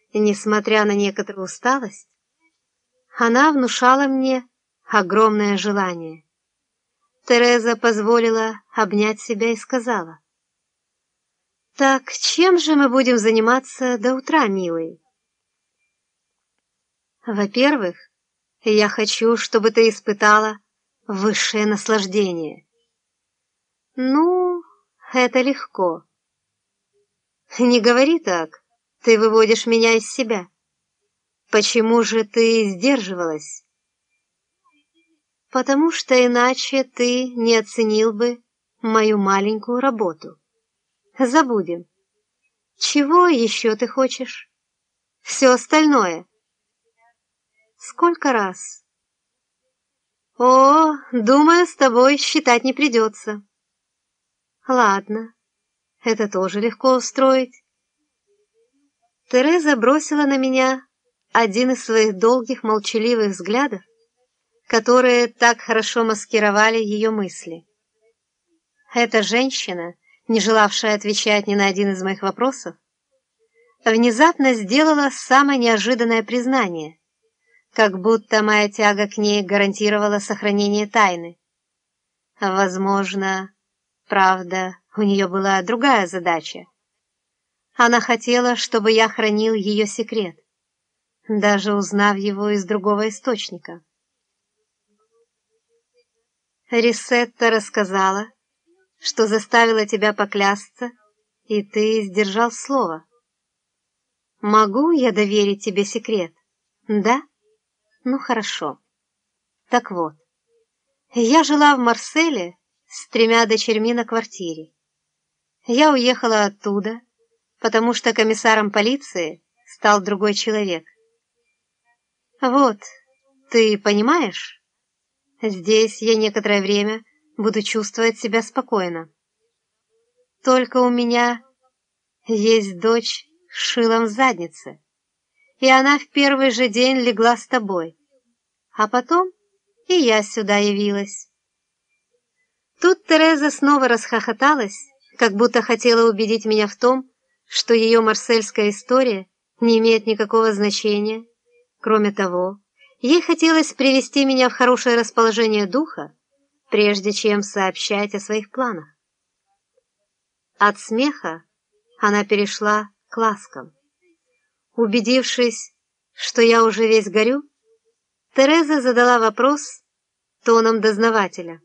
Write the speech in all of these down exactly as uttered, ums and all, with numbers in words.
несмотря на некоторую усталость, она внушала мне огромное желание. Тереза позволила обнять себя и сказала: «Так чем же мы будем заниматься до утра, милый?» «Во-первых, я хочу, чтобы ты испытала высшее наслаждение». «Ну, это легко». «Не говори так, ты выводишь меня из себя. Почему же ты сдерживалась?» «Потому что иначе ты не оценил бы мою маленькую работу. Забудем. Чего еще ты хочешь? Все остальное». «Сколько раз?» «О, думаю, с тобой считать не придется». «Ладно, это тоже легко устроить». Тереза бросила на меня один из своих долгих молчаливых взглядов, которые так хорошо маскировали ее мысли. Эта женщина, не желавшая отвечать ни на один из моих вопросов, внезапно сделала самое неожиданное признание, как будто моя тяга к ней гарантировала сохранение тайны. Возможно, правда, у нее была другая задача. Она хотела, чтобы я хранил ее секрет, даже узнав его из другого источника. Рисетта рассказала, что заставила тебя поклясться, и ты сдержал слово. Могу я доверить тебе секрет? Да? Ну, хорошо. Так вот, я жила в Марселе с тремя дочерьми на квартире. Я уехала оттуда, потому что комиссаром полиции стал другой человек. Вот, ты понимаешь? Здесь я некоторое время буду чувствовать себя спокойно. Только у меня есть дочь с шилом в заднице, и она в первый же день легла с тобой, а потом и я сюда явилась». Тут Тереза снова расхохоталась, как будто хотела убедить меня в том, что ее марсельская история не имеет никакого значения. Кроме того, ей хотелось привести меня в хорошее расположение духа, прежде чем сообщать о своих планах. От смеха она перешла к ласкам. Убедившись, что я уже весь горю, Тереза задала вопрос тоном дознавателя.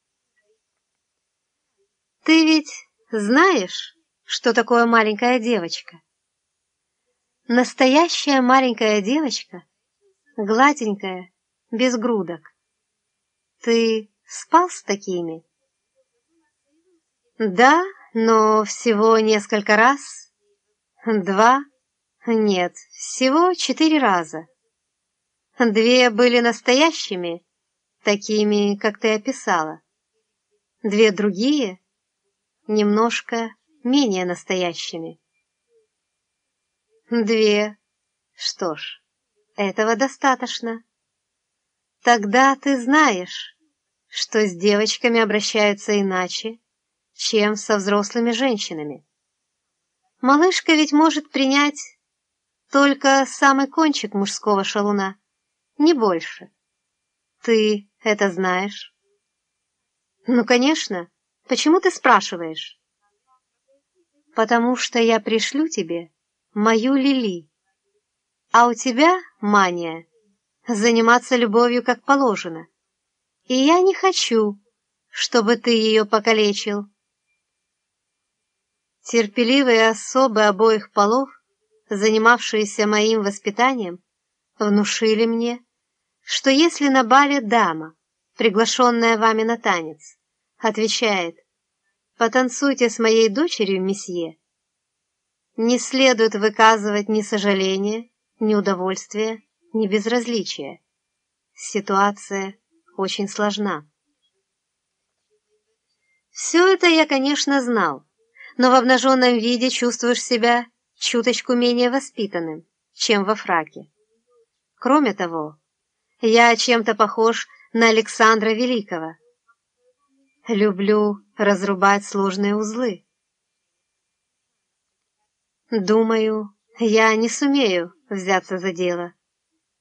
«Ты ведь знаешь, что такое маленькая девочка?» Настоящая маленькая девочка, гладенькая, без грудок. Ты спал с такими? Да, но всего несколько раз. Два? Нет, всего четыре раза. Две были настоящими, такими, как ты описала. Две другие — немножко менее настоящими. Две. Что ж, этого достаточно. Тогда ты знаешь, что с девочками обращаются иначе, чем со взрослыми женщинами. Малышка ведь может принять только самый кончик мужского шалуна, не больше. Ты это знаешь? Ну, конечно. Почему ты спрашиваешь? Потому что я пришлю тебе мою Лили, а у тебя мания заниматься любовью как положено, и я не хочу, чтобы ты ее покалечил. Терпеливые особы обоих полов, занимавшиеся моим воспитанием, внушили мне, что если на бале дама, приглашенная вами на танец, отвечает: «Потанцуйте с моей дочерью, месье», не следует выказывать ни сожаления, ни удовольствия, ни безразличия. Ситуация очень сложна. Все это я, конечно, знал, но в обнаженном виде чувствуешь себя чуточку менее воспитанным, чем во фраке. Кроме того, я чем-то похож на Александра Великого. Люблю разрубать сложные узлы. Думаю, Я не сумею взяться за дело.